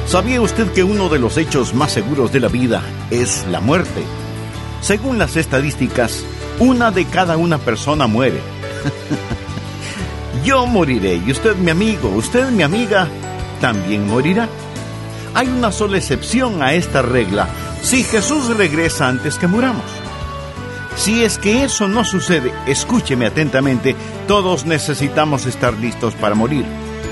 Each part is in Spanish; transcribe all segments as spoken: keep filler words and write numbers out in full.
¿Sabía usted que uno de los hechos más seguros de la vida es la muerte? Según las estadísticas, una de cada una persona muere. Yo moriré y usted, mi amigo, usted, mi amiga, también morirá. Hay una sola excepción a esta regla: si Jesús regresa antes que muramos. Si es que eso no sucede, escúcheme atentamente, todos necesitamos estar listos para morir.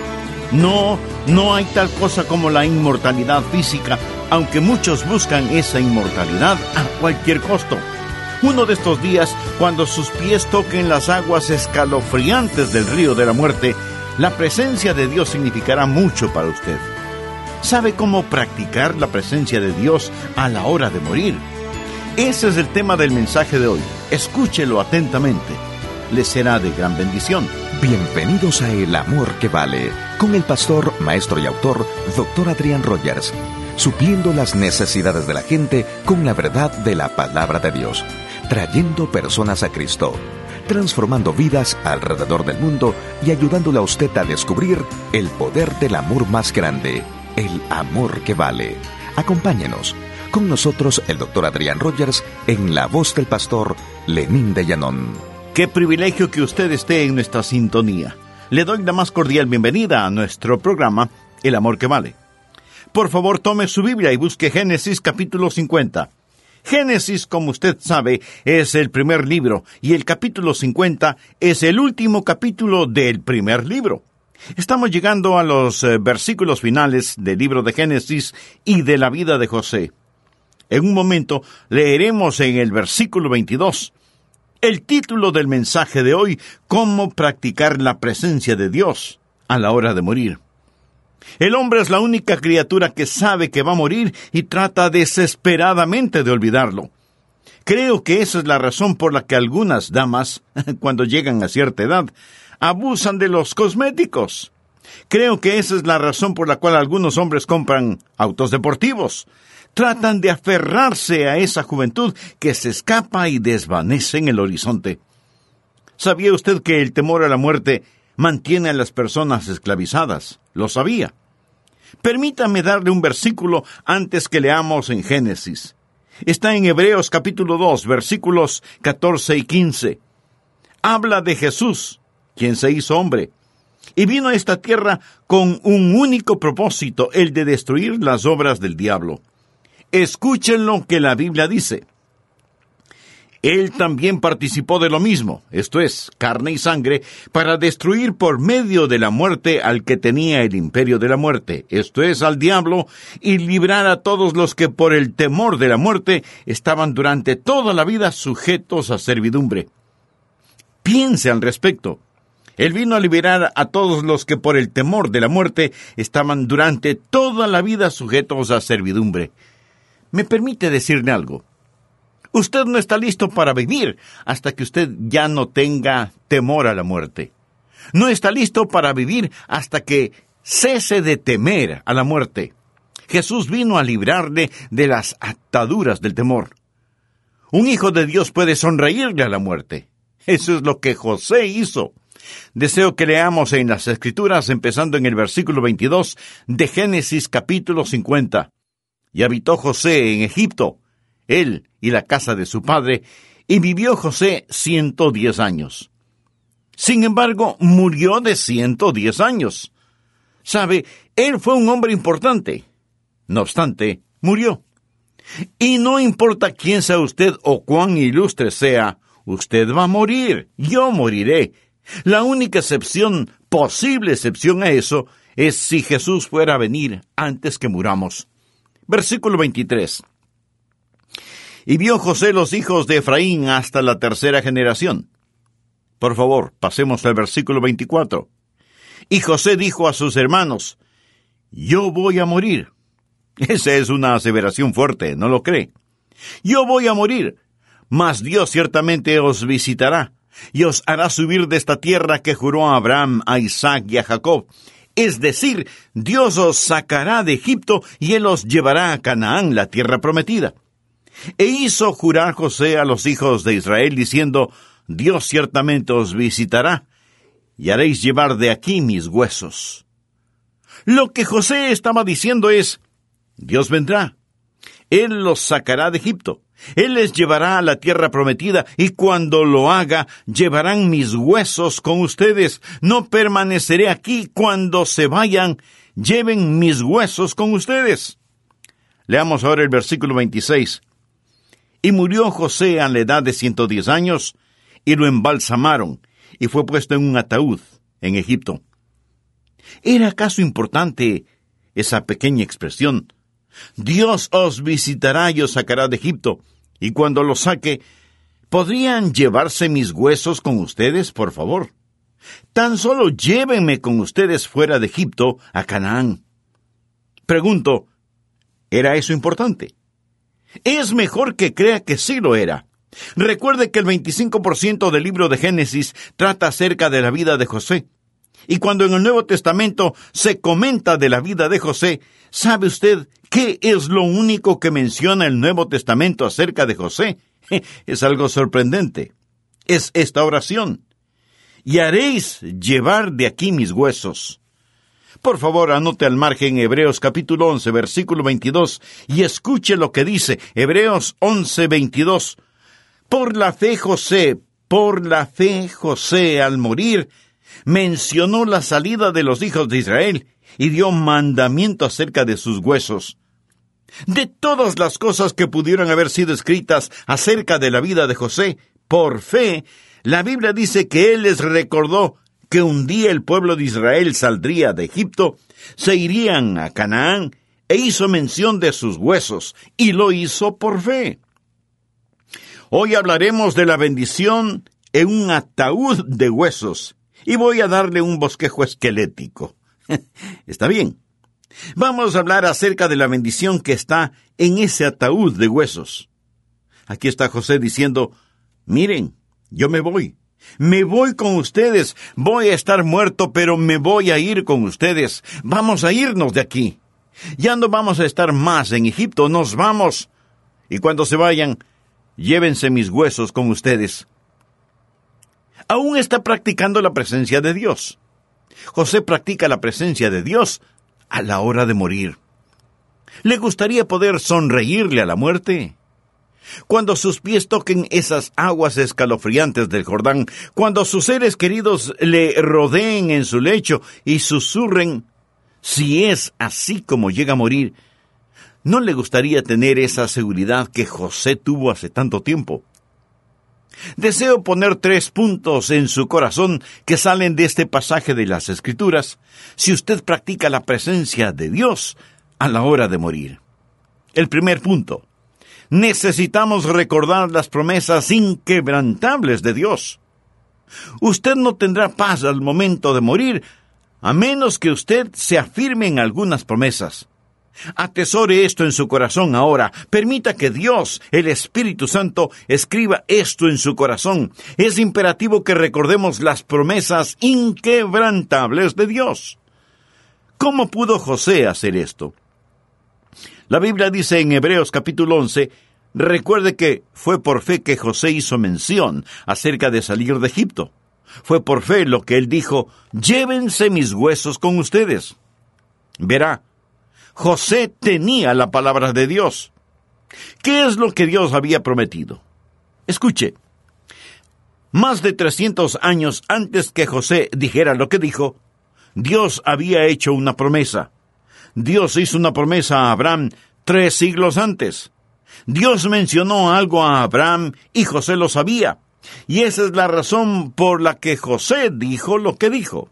No, no hay tal cosa como la inmortalidad física, aunque muchos buscan esa inmortalidad a cualquier costo. Uno de estos días, cuando sus pies toquen las aguas escalofriantes del río de la muerte, la presencia de Dios significará mucho para usted. ¿Sabe cómo practicar la presencia de Dios a la hora de morir? Ese es el tema del mensaje de hoy. Escúchelo atentamente. Le será de gran bendición. Bienvenidos a El Amor que Vale, con el pastor, maestro y autor, doctor Adrián Rogers, supliendo las necesidades de la gente con la verdad de la palabra de Dios, trayendo personas a Cristo, transformando vidas alrededor del mundo y ayudándole a usted a descubrir el poder del amor más grande, el amor que vale. Acompáñenos. Con nosotros el doctor Adrián Rogers en la voz del pastor Lenín de Llanón. Qué privilegio que usted esté en nuestra sintonía. Le doy la más cordial bienvenida a nuestro programa, El Amor que Vale. Por favor, tome su Biblia y busque Génesis capítulo cincuenta. Génesis, como usted sabe, es el primer libro, y el capítulo cincuenta es el último capítulo del primer libro. Estamos llegando a los eh, versículos finales del libro de Génesis y de la vida de José. En un momento leeremos en el versículo veintidós el título del mensaje de hoy: cómo practicar la presencia de Dios a la hora de morir. El hombre es la única criatura que sabe que va a morir y trata desesperadamente de olvidarlo. Creo que esa es la razón por la que algunas damas, cuando llegan a cierta edad, abusan de los cosméticos. Creo que esa es la razón por la cual algunos hombres compran autos deportivos. Tratan de aferrarse a esa juventud que se escapa y desvanece en el horizonte. ¿Sabía usted que el temor a la muerte mantiene a las personas esclavizadas? Lo sabía. Permítame darle un versículo antes que leamos en Génesis. Está en Hebreos capítulo dos, versículos catorce y quince. Habla de Jesús, quien se hizo hombre, y vino a esta tierra con un único propósito, el de destruir las obras del diablo. Escuchen lo que la Biblia dice. Él también participó de lo mismo, esto es, carne y sangre, para destruir por medio de la muerte al que tenía el imperio de la muerte, esto es, al diablo, y librar a todos los que por el temor de la muerte estaban durante toda la vida sujetos a servidumbre. Piense al respecto. Él vino a liberar a todos los que por el temor de la muerte estaban durante toda la vida sujetos a servidumbre. ¿Me permite decirle algo? Usted no está listo para vivir hasta que usted ya no tenga temor a la muerte. No está listo para vivir hasta que cese de temer a la muerte. Jesús vino a librarle de las ataduras del temor. Un hijo de Dios puede sonreírle a la muerte. Eso es lo que José hizo. Deseo que leamos en las Escrituras, empezando en el versículo veintidós de Génesis capítulo cincuenta. Y habitó José en Egipto, él y la casa de su padre, y vivió José ciento diez años. Sin embargo, murió de ciento diez años. Sabe, él fue un hombre importante. No obstante, murió. Y no importa quién sea usted o cuán ilustre sea, usted va a morir. Yo moriré. La única excepción, posible excepción a eso, es si Jesús fuera a venir antes que muramos. Versículo veintitrés. Y vio José los hijos de Efraín hasta la tercera generación. Por favor, pasemos al versículo veinticuatro. Y José dijo a sus hermanos: yo voy a morir. Esa es una aseveración fuerte, ¿no lo cree? Yo voy a morir, mas Dios ciertamente os visitará, y os hará subir de esta tierra que juró a Abraham, a Isaac y a Jacob. Es decir, Dios os sacará de Egipto y Él os llevará a Canaán, la tierra prometida. E hizo jurar José a los hijos de Israel, diciendo: Dios ciertamente os visitará, y haréis llevar de aquí mis huesos. Lo que José estaba diciendo es: Dios vendrá. Él los sacará de Egipto. Él les llevará a la tierra prometida, y cuando lo haga, llevarán mis huesos con ustedes. No permaneceré aquí. Cuando se vayan, lleven mis huesos con ustedes. Leamos ahora el versículo veintiséis. Y murió José a la edad de ciento diez años, y lo embalsamaron, y fue puesto en un ataúd en Egipto. ¿Era acaso importante esa pequeña expresión? Dios os visitará y os sacará de Egipto, y cuando los saque, ¿podrían llevarse mis huesos con ustedes, por favor? Tan solo llévenme con ustedes fuera de Egipto a Canaán. Pregunto, ¿era eso importante? Es mejor que crea que sí lo era. Recuerde que el veinticinco por ciento del libro de Génesis trata acerca de la vida de José. Y cuando en el Nuevo Testamento se comenta de la vida de José, ¿sabe usted qué es lo único que menciona el Nuevo Testamento acerca de José? Es algo sorprendente. Es esta oración: y haréis llevar de aquí mis huesos. Por favor, anote al margen Hebreos capítulo once, versículo veintidós, y escuche lo que dice Hebreos once, veintidós. Por la fe José, por la fe José, al morir, mencionó la salida de los hijos de Israel y dio mandamiento acerca de sus huesos. De todas las cosas que pudieron haber sido escritas acerca de la vida de José, por fe, la Biblia dice que él les recordó que un día el pueblo de Israel saldría de Egipto, se irían a Canaán, e hizo mención de sus huesos, y lo hizo por fe. Hoy hablaremos de la bendición en un ataúd de huesos, y voy a darle un bosquejo esquelético. ¿Está bien? Vamos a hablar acerca de la bendición que está en ese ataúd de huesos. Aquí está José diciendo: miren, yo me voy. Me voy con ustedes. Voy a estar muerto, pero me voy a ir con ustedes. Vamos a irnos de aquí. Ya no vamos a estar más en Egipto. Nos vamos. Y cuando se vayan, llévense mis huesos con ustedes. Aún está practicando la presencia de Dios. José practica la presencia de Dios a la hora de morir. ¿Le gustaría poder sonreírle a la muerte? Cuando sus pies toquen esas aguas escalofriantes del Jordán, cuando sus seres queridos le rodeen en su lecho y susurren, si es así como llega a morir, ¿no le gustaría tener esa seguridad que José tuvo hace tanto tiempo? Deseo poner tres puntos en su corazón que salen de este pasaje de las Escrituras, si usted practica la presencia de Dios a la hora de morir. El primer punto: necesitamos recordar las promesas inquebrantables de Dios. Usted no tendrá paz al momento de morir, a menos que usted se afirme en algunas promesas. Atesore esto en su corazón ahora. Permita que Dios, el Espíritu Santo, escriba esto en su corazón. Es imperativo que recordemos las promesas inquebrantables de Dios. ¿Cómo pudo José hacer esto? La Biblia dice en Hebreos capítulo once, recuerde que fue por fe que José hizo mención acerca de salir de Egipto. Fue por fe lo que él dijo: llévense mis huesos con ustedes. Verá, José tenía la palabra de Dios. ¿Qué es lo que Dios había prometido? Escuche, más de trescientos años antes que José dijera lo que dijo, Dios había hecho una promesa. Dios hizo una promesa a Abraham tres siglos antes. Dios mencionó algo a Abraham y José lo sabía. Y esa es la razón por la que José dijo lo que dijo.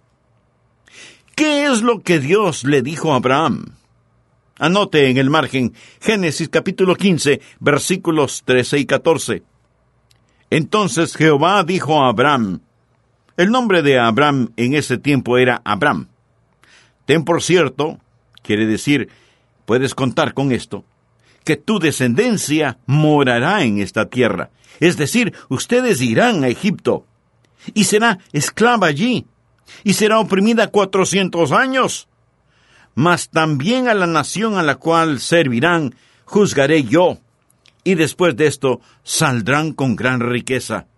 ¿Qué es lo que Dios le dijo a Abraham? Anote en el margen Génesis capítulo quince, versículos trece y catorce. Entonces Jehová dijo a Abraham, el nombre de Abraham en ese tiempo era Abram. Ten por cierto, quiere decir, puedes contar con esto, que tu descendencia morará en esta tierra. Es decir, ustedes irán a Egipto, y será esclava allí, y será oprimida cuatrocientos años. Mas también a la nación a la cual servirán, juzgaré yo, y después de esto saldrán con gran riqueza.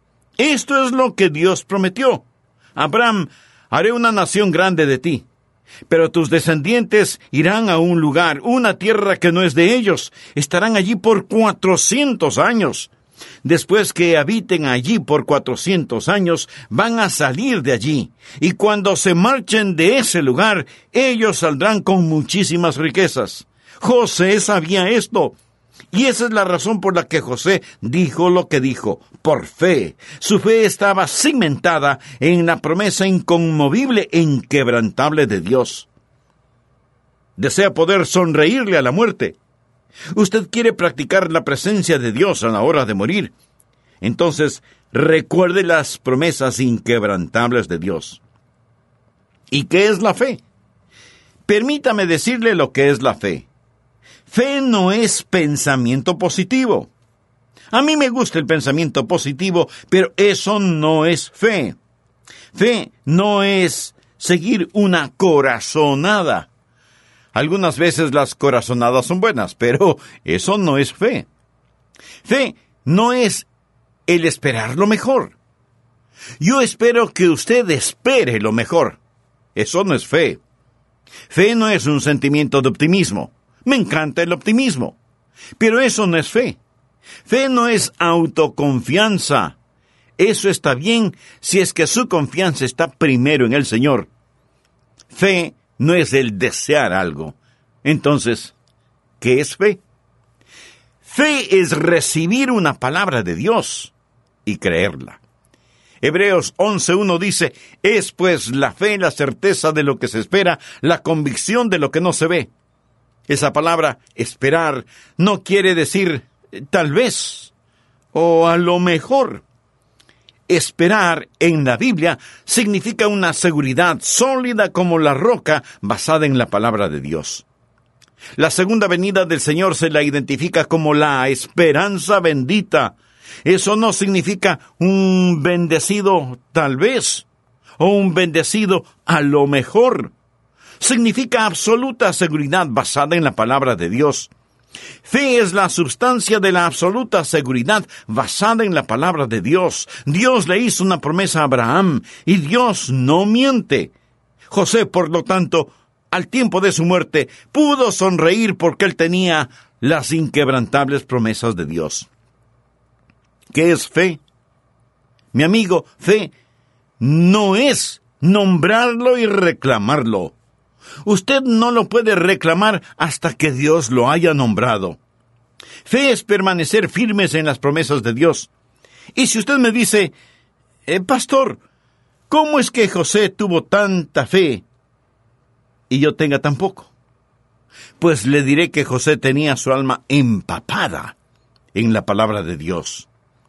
Esto es lo que Dios prometió. Abraham, haré una nación grande de ti. Pero tus descendientes irán a un lugar, una tierra que no es de ellos. Estarán allí por cuatrocientos años. Después que habiten allí por cuatrocientos años, van a salir de allí. Y cuando se marchen de ese lugar, ellos saldrán con muchísimas riquezas. José sabía esto. Y esa es la razón por la que José dijo lo que dijo, por fe. Su fe estaba cimentada en la promesa inconmovible e inquebrantable de Dios. Desea poder sonreírle a la muerte. Usted quiere practicar la presencia de Dios a la hora de morir. Entonces, recuerde las promesas inquebrantables de Dios. ¿Y qué es la fe? Permítame decirle lo que es la fe. Fe no es pensamiento positivo. A mí me gusta el pensamiento positivo, pero eso no es fe. Fe no es seguir una corazonada. Algunas veces las corazonadas son buenas, pero eso no es fe. Fe no es el esperar lo mejor. Yo espero que usted espere lo mejor. Eso no es fe. Fe no es un sentimiento de optimismo. Me encanta el optimismo. Pero eso no es fe. Fe no es autoconfianza. Eso está bien si es que su confianza está primero en el Señor. Fe no es el desear algo. Entonces, ¿qué es fe? Fe es recibir una palabra de Dios y creerla. Hebreos once uno dice, es pues la fe la certeza de lo que se espera, la convicción de lo que no se ve. Esa palabra, esperar, no quiere decir tal vez o a lo mejor. Esperar en la Biblia significa una seguridad sólida como la roca basada en la palabra de Dios. La segunda venida del Señor se la identifica como la esperanza bendita. Eso no significa un bendecido tal vez o un bendecido a lo mejor. Significa absoluta seguridad basada en la palabra de Dios. Fe es la sustancia de la absoluta seguridad basada en la palabra de Dios. Dios le hizo una promesa a Abraham y Dios no miente. José, por lo tanto, al tiempo de su muerte, pudo sonreír porque él tenía las inquebrantables promesas de Dios. ¿Qué es fe? Mi amigo, fe no es nombrarlo y reclamarlo. Usted no lo puede reclamar hasta que Dios lo haya nombrado. Fe es permanecer firmes en las promesas de Dios. Y si usted me dice, eh, pastor, ¿cómo es que José tuvo tanta fe y yo tenga tan poco? Pues le diré que José tenía su alma empapada en la palabra de Dios.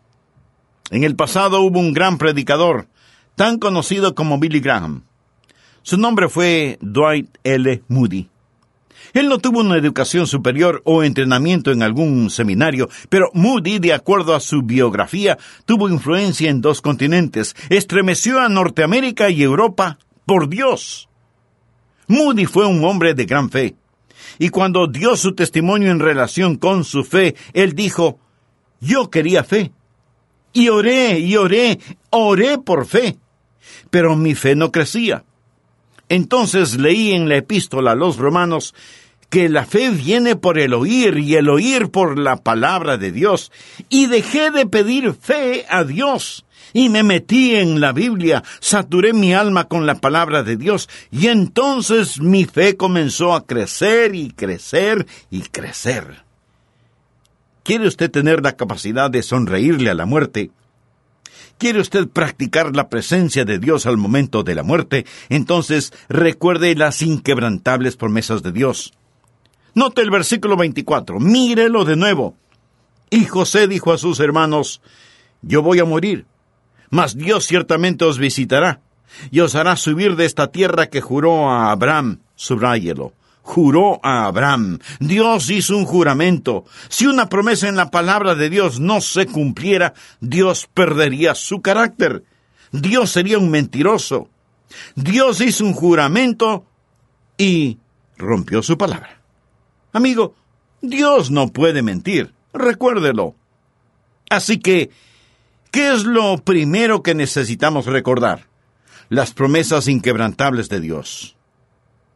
En el pasado hubo un gran predicador, tan conocido como Billy Graham. Su nombre fue Dwight L. Moody. Él no tuvo una educación superior o entrenamiento en algún seminario, pero Moody, de acuerdo a su biografía, tuvo influencia en dos continentes, estremeció a Norteamérica y Europa por Dios. Moody fue un hombre de gran fe, y cuando dio su testimonio en relación con su fe, él dijo, yo quería fe, y oré, y oré, oré por fe, pero mi fe no crecía. Entonces leí en la epístola a los romanos que la fe viene por el oír y el oír por la palabra de Dios. Y dejé de pedir fe a Dios y me metí en la Biblia, saturé mi alma con la palabra de Dios y entonces mi fe comenzó a crecer y crecer y crecer. ¿Quiere usted tener la capacidad de sonreírle a la muerte? ¿Quiere usted practicar la presencia de Dios al momento de la muerte? Entonces recuerde las inquebrantables promesas de Dios. Note el versículo veinticuatro, mírelo de nuevo. Y José dijo a sus hermanos, yo voy a morir, mas Dios ciertamente os visitará, y os hará subir de esta tierra que juró a Abraham. Subráyelo. Juró a Abraham. Dios hizo un juramento. Si una promesa en la palabra de Dios no se cumpliera, Dios perdería su carácter. Dios sería un mentiroso. Dios hizo un juramento y rompió su palabra. Amigo, Dios no puede mentir. Recuérdelo. Así que, ¿qué es lo primero que necesitamos recordar? Las promesas inquebrantables de Dios.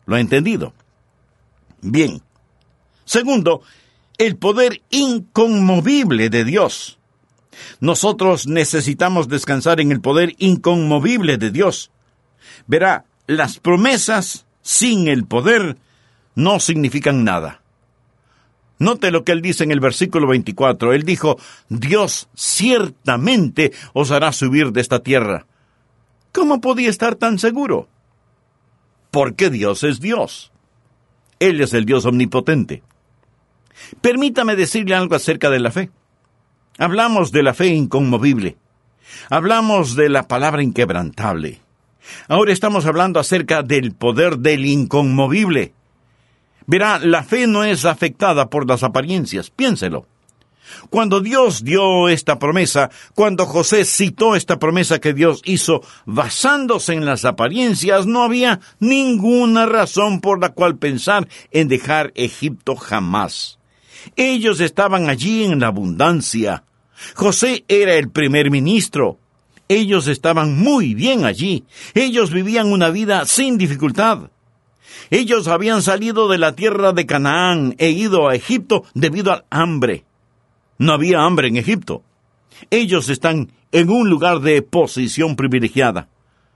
¿Lo ha entendido? Bien. Segundo, el poder inconmovible de Dios. Nosotros necesitamos descansar en el poder inconmovible de Dios. Verá, las promesas sin el poder no significan nada. Note lo que él dice en el versículo veinticuatro. Él dijo, Dios ciertamente os hará subir de esta tierra. ¿Cómo podía estar tan seguro? Porque Dios es Dios. Él es el Dios omnipotente. Permítame decirle algo acerca de la fe. Hablamos de la fe inconmovible. Hablamos de la palabra inquebrantable. Ahora estamos hablando acerca del poder del inconmovible. Verá, la fe no es afectada por las apariencias. Piénselo. Cuando Dios dio esta promesa, cuando José citó esta promesa que Dios hizo basándose en las apariencias, no había ninguna razón por la cual pensar en dejar Egipto jamás. Ellos estaban allí en la abundancia. José era el primer ministro. Ellos estaban muy bien allí. Ellos vivían una vida sin dificultad. Ellos habían salido de la tierra de Canaán e ido a Egipto debido al hambre. No había hambre en Egipto. Ellos están en un lugar de posición privilegiada.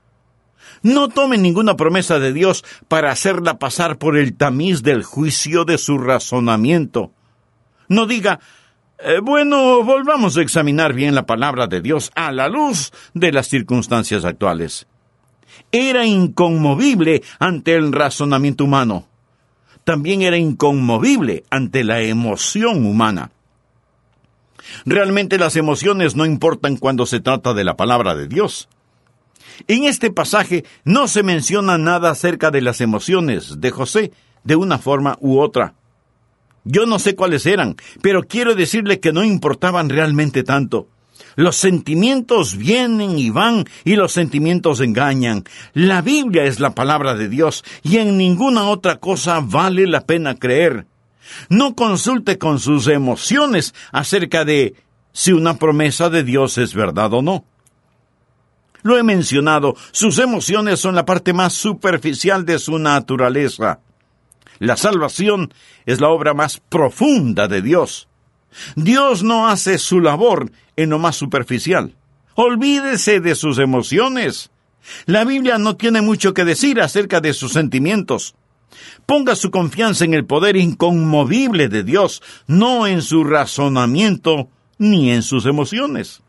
No tomen ninguna promesa de Dios para hacerla pasar por el tamiz del juicio de su razonamiento. No diga, eh, bueno, volvamos a examinar bien la palabra de Dios a la luz de las circunstancias actuales. Era inconmovible ante el razonamiento humano. También era inconmovible ante la emoción humana. Realmente las emociones no importan cuando se trata de la palabra de Dios. En este pasaje no se menciona nada acerca de las emociones de José de una forma u otra. Yo no sé cuáles eran, pero quiero decirle que no importaban realmente tanto. Los sentimientos vienen y van, y los sentimientos engañan. La Biblia es la palabra de Dios, y en ninguna otra cosa vale la pena creer. No consulte con sus emociones acerca de si una promesa de Dios es verdad o no. Lo he mencionado, sus emociones son la parte más superficial de su naturaleza. La salvación es la obra más profunda de Dios. Dios no hace su labor en lo más superficial. Olvídese de sus emociones. La Biblia no tiene mucho que decir acerca de sus sentimientos. Ponga su confianza en el poder inconmovible de Dios, no en su razonamiento ni en sus emociones.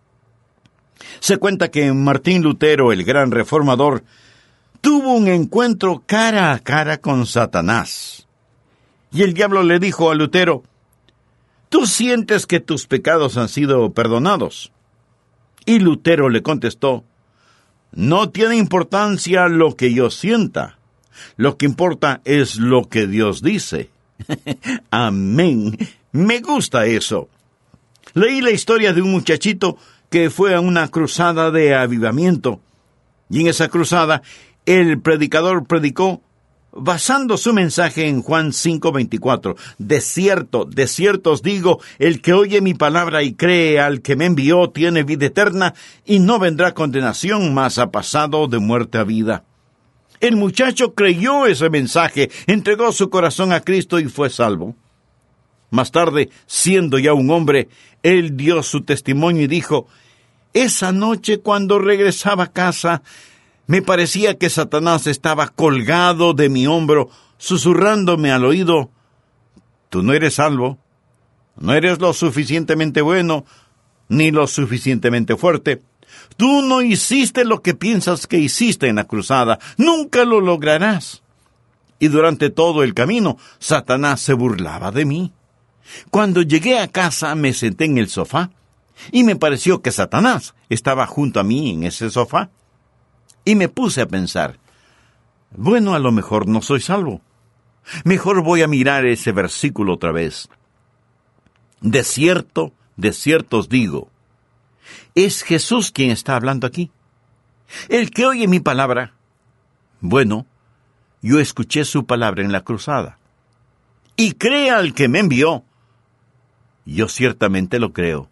Se cuenta que Martín Lutero, el gran reformador, tuvo un encuentro cara a cara con Satanás. Y el diablo le dijo a Lutero, ¿tú sientes que tus pecados han sido perdonados? Y Lutero le contestó, no tiene importancia lo que yo sienta. Lo que importa es lo que Dios dice. Amén. Me gusta eso. Leí la historia de un muchachito que fue a una cruzada de avivamiento. Y en esa cruzada, el predicador predicó basando su mensaje en Juan cinco veinticuatro. De cierto, de cierto os digo, el que oye mi palabra y cree al que me envió tiene vida eterna y no vendrá condenación, mas ha pasado de muerte a vida. El muchacho creyó ese mensaje, entregó su corazón a Cristo y fue salvo. Más tarde, siendo ya un hombre, él dio su testimonio y dijo, esa noche cuando regresaba a casa, me parecía que Satanás estaba colgado de mi hombro, susurrándome al oído, tú no eres salvo, no eres lo suficientemente bueno, ni lo suficientemente fuerte. Tú no hiciste lo que piensas que hiciste en la cruzada. Nunca lo lograrás. Y durante todo el camino, Satanás se burlaba de mí. Cuando llegué a casa, me senté en el sofá, y me pareció que Satanás estaba junto a mí en ese sofá. Y me puse a pensar, bueno, a lo mejor no soy salvo. Mejor voy a mirar ese versículo otra vez. De cierto, de cierto os digo, es Jesús quien está hablando aquí. El que oye mi palabra, bueno, yo escuché su palabra en la cruzada. Y cree al que me envió, yo ciertamente lo creo.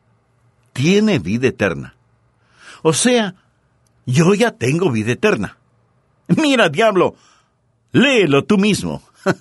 Tiene vida eterna. O sea, yo ya tengo vida eterna. Mira, diablo, Léelo tú mismo.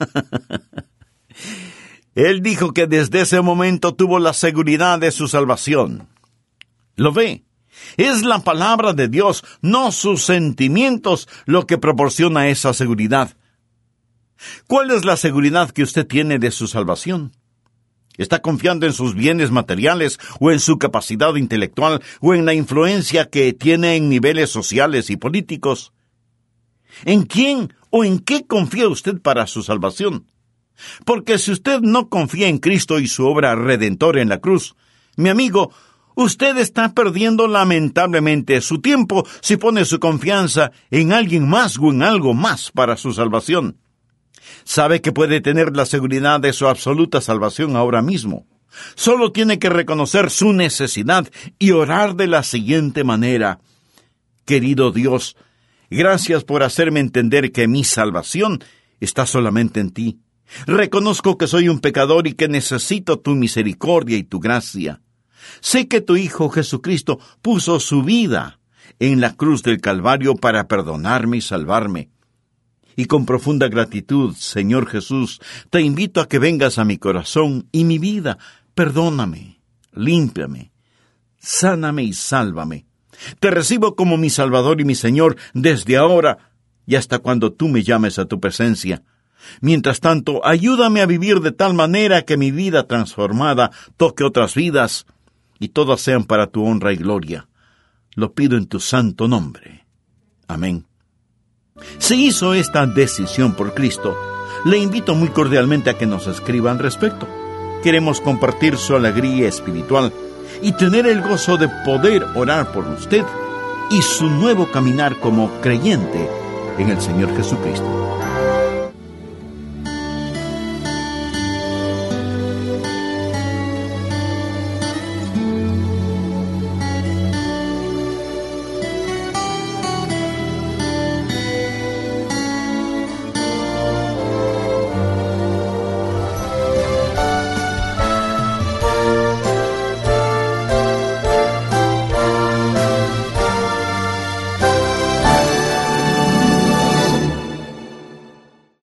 Él dijo que desde ese momento tuvo la seguridad de su salvación. ¿Lo ve? Es la palabra de Dios, no sus sentimientos, lo que proporciona esa seguridad. ¿Cuál es la seguridad que usted tiene de su salvación? ¿Está confiando en sus bienes materiales, o en su capacidad intelectual, o en la influencia que tiene en niveles sociales y políticos? ¿En quién o en qué confía usted para su salvación? Porque si usted no confía en Cristo y su obra redentora en la cruz, mi amigo, usted está perdiendo lamentablemente su tiempo si pone su confianza en alguien más o en algo más para su salvación. Sabe que puede tener la seguridad de su absoluta salvación ahora mismo. Solo tiene que reconocer su necesidad y orar de la siguiente manera: querido Dios, gracias por hacerme entender que mi salvación está solamente en ti. Reconozco que soy un pecador y que necesito tu misericordia y tu gracia. Sé que tu Hijo Jesucristo puso su vida en la cruz del Calvario para perdonarme y salvarme. Y con profunda gratitud, Señor Jesús, te invito a que vengas a mi corazón y mi vida. Perdóname, límpiame, sáname y sálvame. Te recibo como mi Salvador y mi Señor desde ahora y hasta cuando tú me llames a tu presencia. Mientras tanto, ayúdame a vivir de tal manera que mi vida transformada toque otras vidas y todas sean para tu honra y gloria. Lo pido en tu santo nombre. Amén. Si hizo esta decisión por Cristo, le invito muy cordialmente a que nos escriba al respecto. Queremos compartir su alegría espiritual y tener el gozo de poder orar por usted y su nuevo caminar como creyente en el Señor Jesucristo.